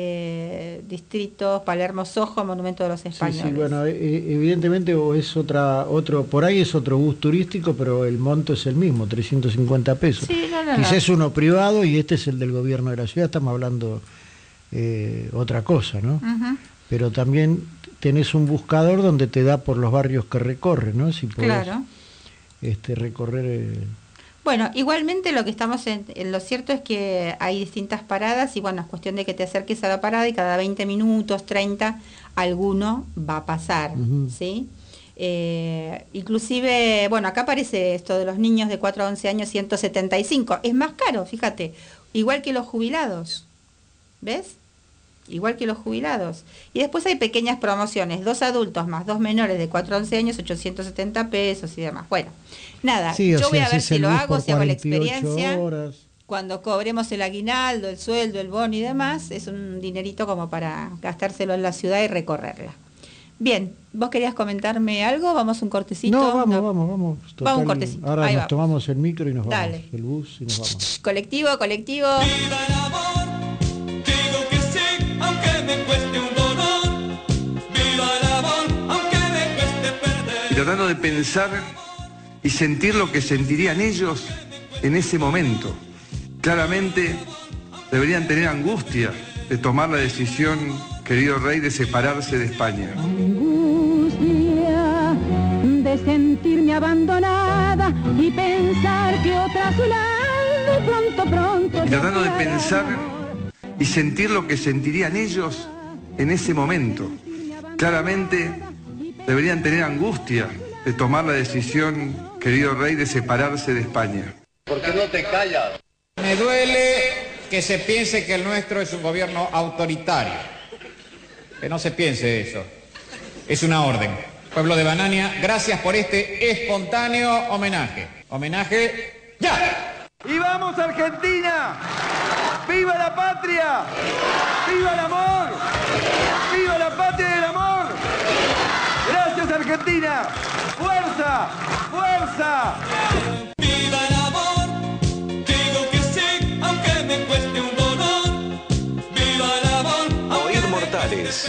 eh, Distritos, Palermo Sojo, Monumento de los Españoles. Sí, sí, bueno, evidentemente o es otra, otro, por ahí es otro bus turístico, pero el monto es el mismo, trescientos cincuenta pesos. Sí, no, no, Quizás no. es uno privado y este es el del gobierno de la ciudad, estamos hablando eh, otra cosa, ¿no? Uh-huh. Pero también tenés un buscador donde te da por los barrios que recorre, ¿no? Si podés, claro. este, recorrer... Eh... Bueno, igualmente lo que estamos en, en lo cierto es que hay distintas paradas y bueno, es cuestión de que te acerques a la parada y cada veinte minutos, treinta, alguno va a pasar, uh-huh. ¿sí? Eh, inclusive, bueno, acá aparece esto de los niños de cuatro a once años, ciento setenta y cinco, es más caro, fíjate, igual que los jubilados, ¿ves? Igual que los jubilados. Y después hay pequeñas promociones, dos adultos más dos menores de cuatro a once años, ochocientos setenta pesos y demás. Bueno, nada, sí, yo sea, voy a ver si lo hago, si hago la cuarenta y ocho experiencia. Horas. Cuando cobremos el aguinaldo, el sueldo, el bono y demás, es un dinerito como para gastárselo en la ciudad y recorrerla. Bien, ¿vos querías comentarme algo? ¿Vamos un cortecito? No, vamos, no. vamos, vamos. Total, vamos un cortecito. Ahora Ahí nos vamos. tomamos el micro y nos Dale. vamos. El bus y nos vamos. Colectivo, colectivo. ¡Viva el amor! Digo que sí, aunque me cueste un dolor. ¡Viva el amor! Aunque me cueste perder. Y tratando de pensar y sentir lo que sentirían ellos en ese momento. Claramente deberían tener angustia de tomar la decisión, querido rey, de separarse de España. Angustia de sentirme abandonada y pensar que otra a su lado pronto, pronto. Y tratando de pensar y sentir lo que sentirían ellos en ese momento. Claramente deberían tener angustia de tomar la decisión, querido rey, de separarse de España. ¿Por qué no te callas? Me duele que se piense que el nuestro es un gobierno autoritario. Que no se piense eso. Es una orden. Pueblo de Banania, gracias por este espontáneo homenaje. Homenaje ya. ¡Y vamos Argentina! ¡Viva la patria! ¡Viva el amor! ¡Viva la patria y el amor! ¡Gracias Argentina! ¡Fuerza! ¡Fuerza! ¡Viva el amor! Digo que sí, aunque me cueste un dolor. ¡Viva el amor! Oíd Mortales.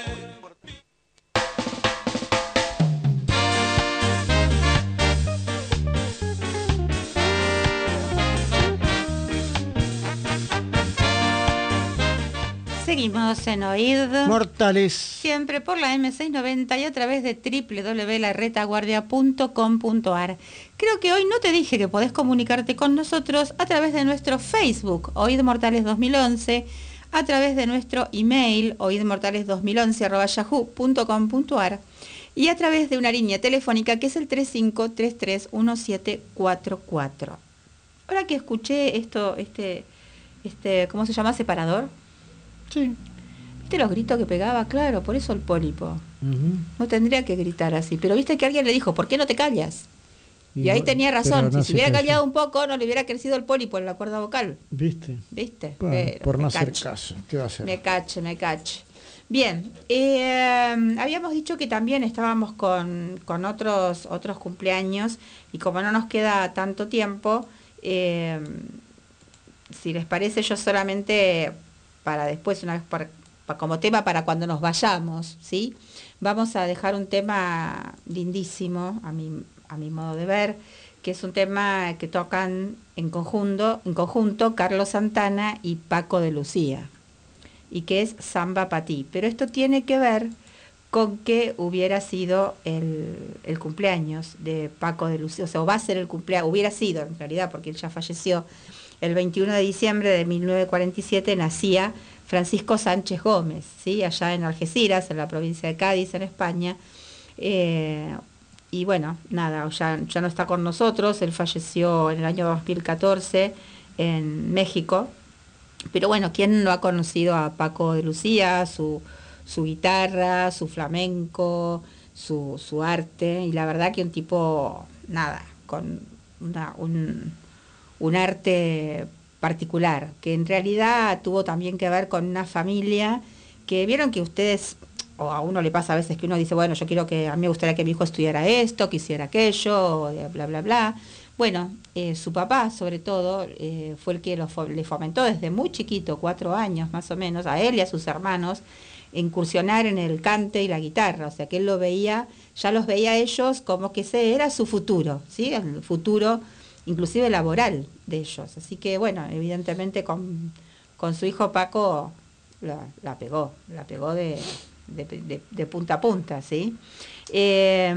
Seguimos en Oíd Mortales. Siempre por la eme seiscientos noventa y a través de doble u doble u doble u punto la retaguardia punto com punto a r. Creo que hoy no te dije que podés comunicarte con nosotros a través de nuestro Facebook, Oíd Mortales dos mil once, a través de nuestro email, oidmortales dos mil once arroba yahoo punto com punto a r, y a través de una línea telefónica que es el tres cinco tres tres uno siete cuatro cuatro. Ahora que escuché esto, este, este, ¿cómo se llama? Separador. Sí. ¿Viste los gritos que pegaba? Claro, por eso el pólipo. Uh-huh. No tendría que gritar así. Pero viste que alguien le dijo, ¿por qué no te callas? Y, y ahí no, tenía razón. no si se hubiera calla. callado un poco, no le hubiera crecido el pólipo en la cuerda vocal. ¿Viste? ¿Viste? Bueno, Pero por no me hacer cache. caso. ¿Qué va a hacer? Me cache, me cache. Bien, eh, habíamos dicho que también estábamos con, con otros, otros cumpleaños y como no nos queda tanto tiempo, eh, si les parece, yo solamente para después, una vez por, pa, como tema para cuando nos vayamos, ¿sí? Vamos a dejar un tema lindísimo, a mi, a mi modo de ver, que es un tema que tocan en conjunto, en conjunto Carlos Santana y Paco de Lucía, y que es Samba pa' ti. Pero esto tiene que ver con que hubiera sido el, el cumpleaños de Paco de Lucía, o sea, o va a ser el cumpleaños, hubiera sido en realidad, porque él ya falleció, el veintiuno de diciembre de mil novecientos cuarenta y siete nacía Francisco Sánchez Gómez, ¿sí? Allá en Algeciras, en la provincia de Cádiz, en España. Eh, y bueno, nada, ya, ya no está con nosotros, él falleció en el año dos mil catorce en México. Pero bueno, ¿quién no ha conocido a Paco de Lucía, su, su guitarra, su flamenco, su, su arte? Y la verdad que un tipo, nada, con una, un, un arte particular, que en realidad tuvo también que ver con una familia que vieron que ustedes, o a uno le pasa a veces que uno dice, bueno, yo quiero que, a mí me gustaría que mi hijo estudiara esto, que hiciera aquello, o de bla, bla, bla. Bueno, eh, su papá, sobre todo, eh, fue el que lo fo- le fomentó desde muy chiquito, cuatro años más o menos, a él y a sus hermanos, incursionar en el cante y la guitarra. O sea, que él lo veía, ya los veía a ellos como que ese era su futuro, ¿sí? El futuro, inclusive laboral de ellos. Así que, bueno, evidentemente con, con su hijo Paco la, la pegó, la pegó de, de, de, de punta a punta, ¿sí? Eh,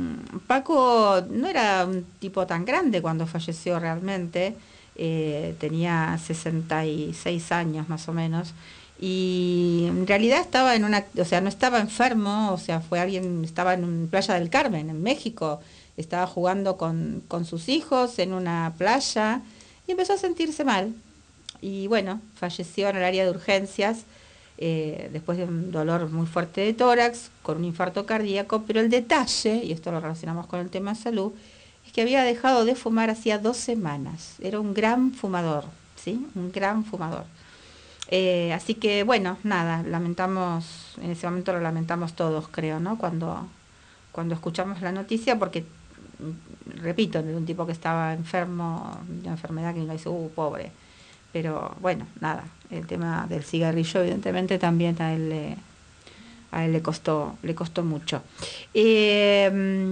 Paco no era un tipo tan grande cuando falleció realmente, eh, tenía sesenta y seis años más o menos, y en realidad estaba en una, o sea, no estaba enfermo, o sea, fue alguien, estaba en Playa del Carmen, en México, estaba jugando con, con sus hijos en una playa y empezó a sentirse mal, y bueno, falleció en el área de urgencias. Eh, después de un dolor muy fuerte de tórax, con un infarto cardíaco, pero el detalle, y esto lo relacionamos con el tema de salud, es que había dejado de fumar hacía dos semanas. Era un gran fumador, ¿sí? Un gran fumador. Eh, así que, bueno, nada, lamentamos, en ese momento lo lamentamos todos, creo, ¿no? Cuando, cuando escuchamos la noticia, porque, repito, era un tipo que estaba enfermo, de una enfermedad que uno dice, uh, pobre. Pero bueno, nada, el tema del cigarrillo evidentemente también a él le, a él le costó, le costó mucho. Eh,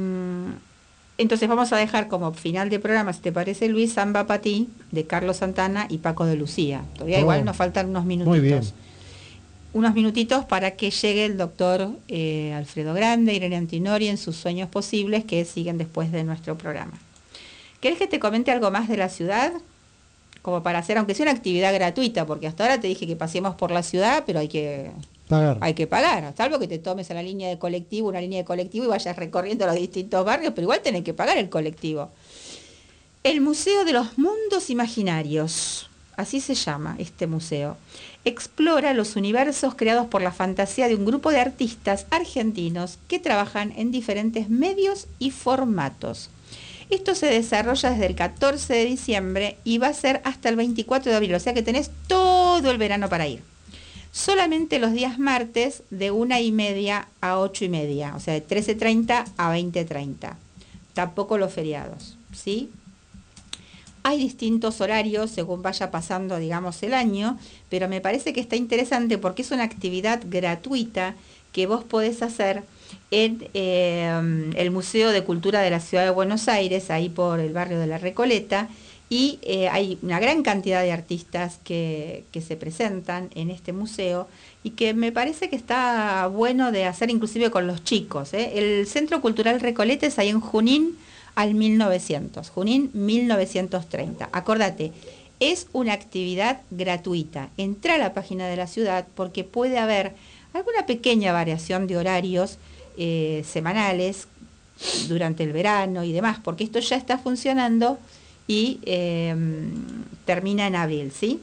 entonces vamos a dejar como final de programa, si te parece, Luis, Samba pa' ti, de Carlos Santana y Paco de Lucía. Todavía oh, igual nos faltan unos minutitos. Muy bien. Unos minutitos para que llegue el doctor eh, Alfredo Grande, Irene Antinori en sus sueños posibles, que siguen después de nuestro programa. ¿Querés que te comente algo más de la ciudad? como para hacer, aunque sea una actividad gratuita, porque hasta ahora te dije que pasemos por la ciudad, pero hay que pagar. Hay que pagar, salvo que te tomes a la línea de colectivo, una línea de colectivo y vayas recorriendo los distintos barrios, pero igual tenés que pagar el colectivo. El Museo de los Mundos Imaginarios, así se llama este museo, explora los universos creados por la fantasía de un grupo de artistas argentinos que trabajan en diferentes medios y formatos. Esto se desarrolla desde el catorce de diciembre y va a ser hasta el veinticuatro de abril, o sea que tenés todo el verano para ir. Solamente los días martes de una y media a ocho y media, o sea de trece treinta a veinte treinta. Tampoco los feriados, ¿sí? Hay distintos horarios según vaya pasando, digamos, el año, pero me parece que está interesante porque es una actividad gratuita que vos podés hacer en eh, el Museo de Cultura de la Ciudad de Buenos Aires, ahí por el barrio de La Recoleta, y eh, hay una gran cantidad de artistas que, que se presentan en este museo y que me parece que está bueno de hacer inclusive con los chicos, ¿eh? El Centro Cultural Recoleta es ahí en Junín al mil novecientos, Junín mil novecientos treinta. Acordate, es una actividad gratuita. Entra a la página de la ciudad porque puede haber alguna pequeña variación de horarios eh, semanales durante el verano y demás, porque esto ya está funcionando y eh, termina en abril, ¿sí?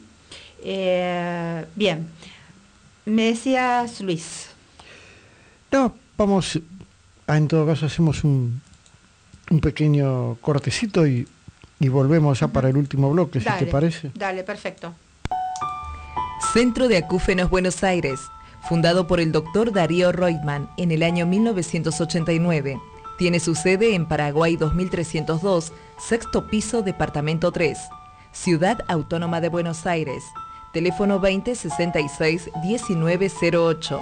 Eh, bien, me decías, Luis. No, vamos, a, en todo caso hacemos un, un pequeño cortecito y, y volvemos ya para el último bloque, Dale, si te parece. Dale, perfecto. Centro de Acúfenos Buenos Aires, fundado por el doctor Darío Reutemann en el año mil novecientos ochenta y nueve. Tiene su sede en Paraguay dos mil trescientos dos, sexto piso, departamento tres. Ciudad Autónoma de Buenos Aires. Teléfono veinte sesenta y seis diecinueve cero ocho.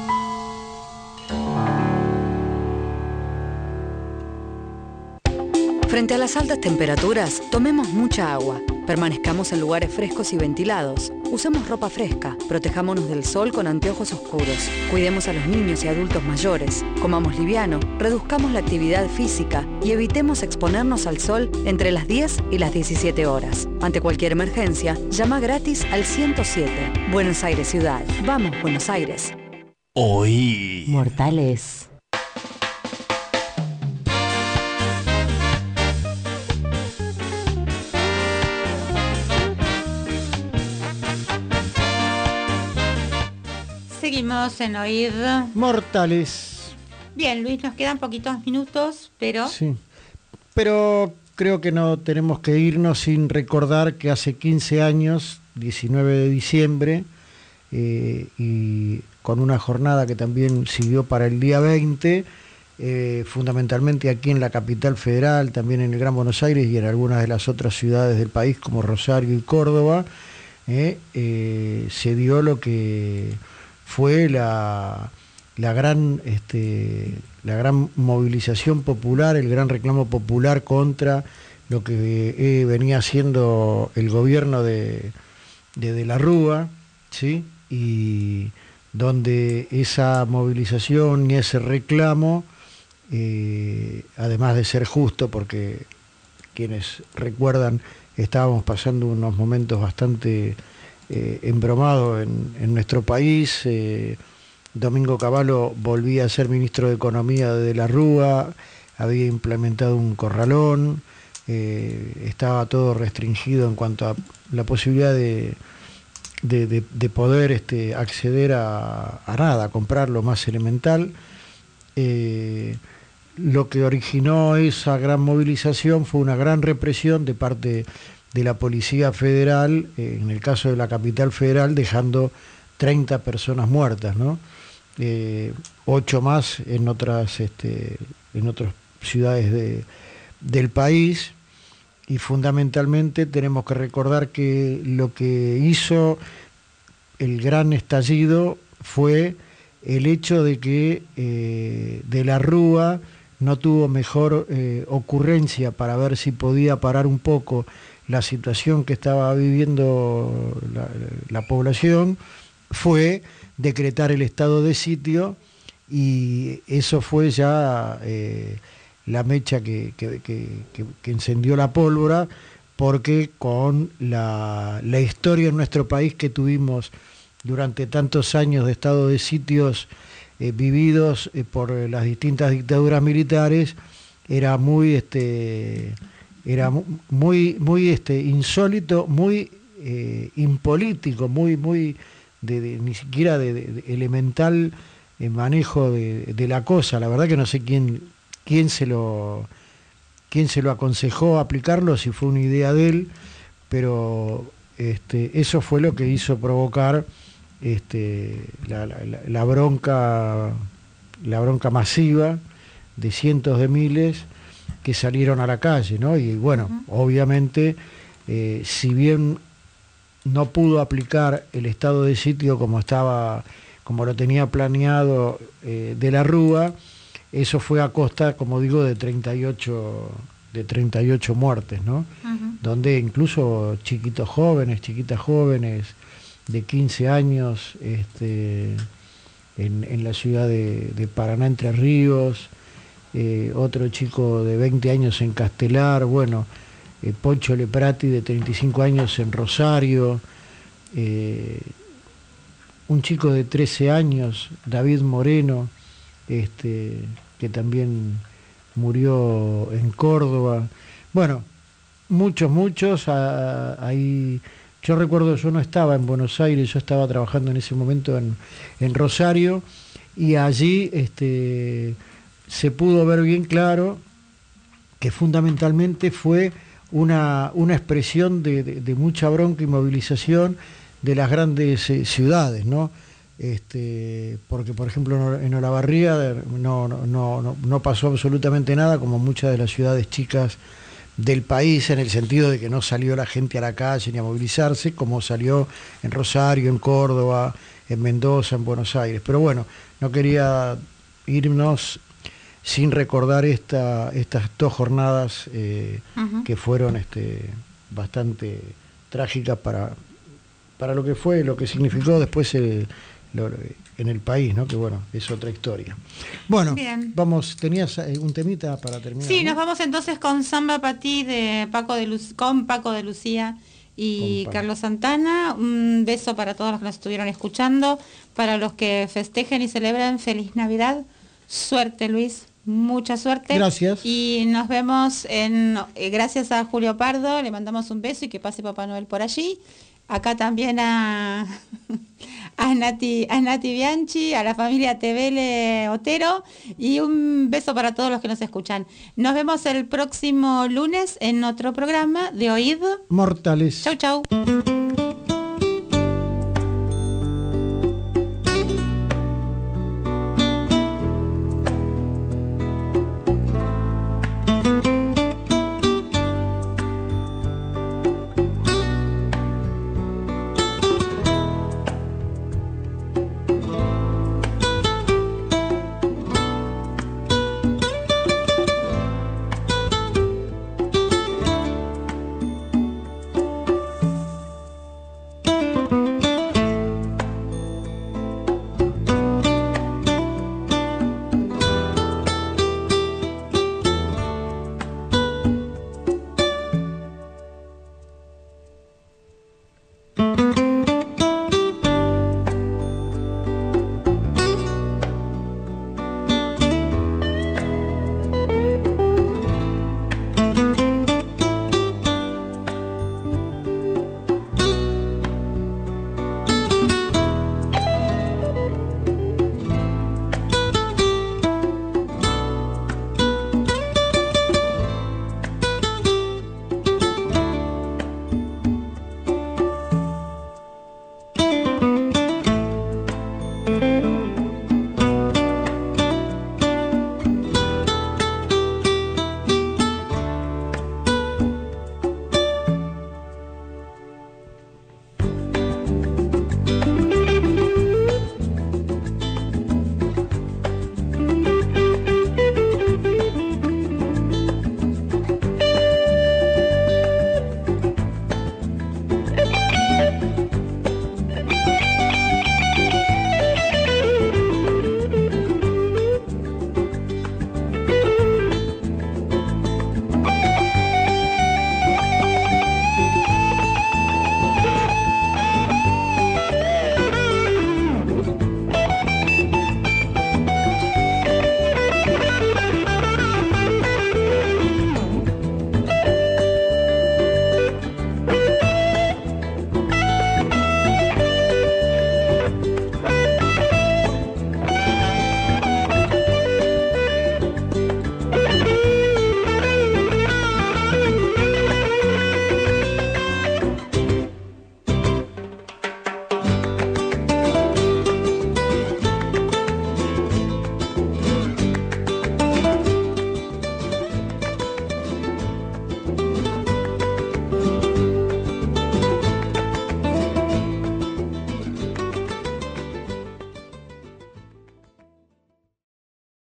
Frente a las altas temperaturas, tomemos mucha agua. Permanezcamos en lugares frescos y ventilados. Usemos ropa fresca. Protejámonos del sol con anteojos oscuros. Cuidemos a los niños y adultos mayores. Comamos liviano. Reduzcamos la actividad física y evitemos exponernos al sol entre las diez y las diecisiete horas. Ante cualquier emergencia, llama gratis al ciento siete. Buenos Aires Ciudad. Vamos, Buenos Aires. Hoy. Mortales. Seguimos en Oír Mortales. Bien, Luis, nos quedan poquitos minutos, pero... Sí, pero creo que no tenemos que irnos sin recordar que hace quince años, diecinueve de diciembre, eh, y con una jornada que también siguió para el día veinte, eh, fundamentalmente aquí en la capital federal, también en el Gran Buenos Aires y en algunas de las otras ciudades del país como Rosario y Córdoba, eh, eh, se dio lo que fue la, la, gran, este, la gran movilización popular, el gran reclamo popular contra lo que eh, venía haciendo el gobierno de, de, de la Rúa, ¿sí? Y donde esa movilización y ese reclamo, eh, además de ser justo, porque quienes recuerdan estábamos pasando unos momentos bastante eh, embromados en, en nuestro país. eh, Domingo Cavallo volvía a ser ministro de Economía de la Rúa, había implementado un corralón, eh, estaba todo restringido en cuanto a la posibilidad de, de, de, de poder este, acceder a, a nada, a comprar lo más elemental. Eh, lo que originó esa gran movilización fue una gran represión de parte de la Policía Federal, eh, en el caso de la capital federal, dejando treinta personas muertas, ¿no? Eh, ocho más en otras, este, en otras ciudades de, del país, y fundamentalmente tenemos que recordar que lo que hizo el gran estallido fue el hecho de que eh, de la Rúa no tuvo mejor eh, ocurrencia para ver si podía parar un poco la situación que estaba viviendo la, la población, fue decretar el estado de sitio, y eso fue ya eh, la mecha que, que, que, que encendió la pólvora, porque con la, la historia en nuestro país que tuvimos durante tantos años de estado de sitios eh, vividos eh, por las distintas dictaduras militares, era muy este era muy muy este insólito, muy eh, impolítico, muy muy de, de, ni siquiera de, de, de elemental eh, manejo de, de la cosa. La verdad que no sé quién quién se lo quién se lo aconsejó aplicarlo, si fue una idea de él, pero este eso fue lo que hizo provocar este la, la, la bronca la bronca masiva de cientos de miles que salieron a la calle, ¿no? Y bueno, uh-huh. obviamente, eh, si bien no pudo aplicar el estado de sitio como estaba, como lo tenía planeado eh, de la Rúa, eso fue a costa, como digo, de treinta y ocho muertes, ¿no? Uh-huh. Donde incluso chiquitos jóvenes, chiquitas jóvenes de quince años, este, en, en la ciudad de, de Paraná, Entre Ríos, Eh, otro chico de veinte años en Castelar, bueno, eh, Poncho Leprati de treinta y cinco años en Rosario, eh, un chico de trece años, David Moreno, este, que también murió en Córdoba. Bueno, muchos, muchos, a, a, ahí, yo recuerdo, yo no estaba en Buenos Aires, yo estaba trabajando en ese momento en, en Rosario, y allí este se pudo ver bien claro que fundamentalmente fue una, una expresión de, de, de mucha bronca y movilización de las grandes eh, ciudades, ¿no? Este, porque, por ejemplo, en Olavarría no, no, no, no pasó absolutamente nada, como muchas de las ciudades chicas del país, en el sentido de que no salió la gente a la calle ni a movilizarse, como salió en Rosario, en Córdoba, en Mendoza, en Buenos Aires. Pero bueno, no quería irnos sin recordar esta, estas dos jornadas eh, uh-huh. que fueron este, bastante trágicas para, para lo que fue, lo que significó después el, lo, en el país, ¿no? Que bueno, es otra historia. Bueno, bien. Vamos, ¿tenías un temita para terminar? Sí, ¿no? Nos vamos entonces con Samba Pa' Ti de Paco de Lu- con Paco de Lucía y Carlos Santana. Un beso para todos los que nos estuvieron escuchando, para los que festejen y celebren, feliz Navidad. Suerte, Luis. Mucha suerte. Gracias. Y nos vemos en eh, gracias a Julio Pardo, le mandamos un beso y que pase Papá Noel por allí. Acá también a, a, Nati, a Nati Bianchi, a la familia Tevele Otero, y un beso para todos los que nos escuchan. Nos vemos el próximo lunes en otro programa de Oíd Mortales. Chau, chau.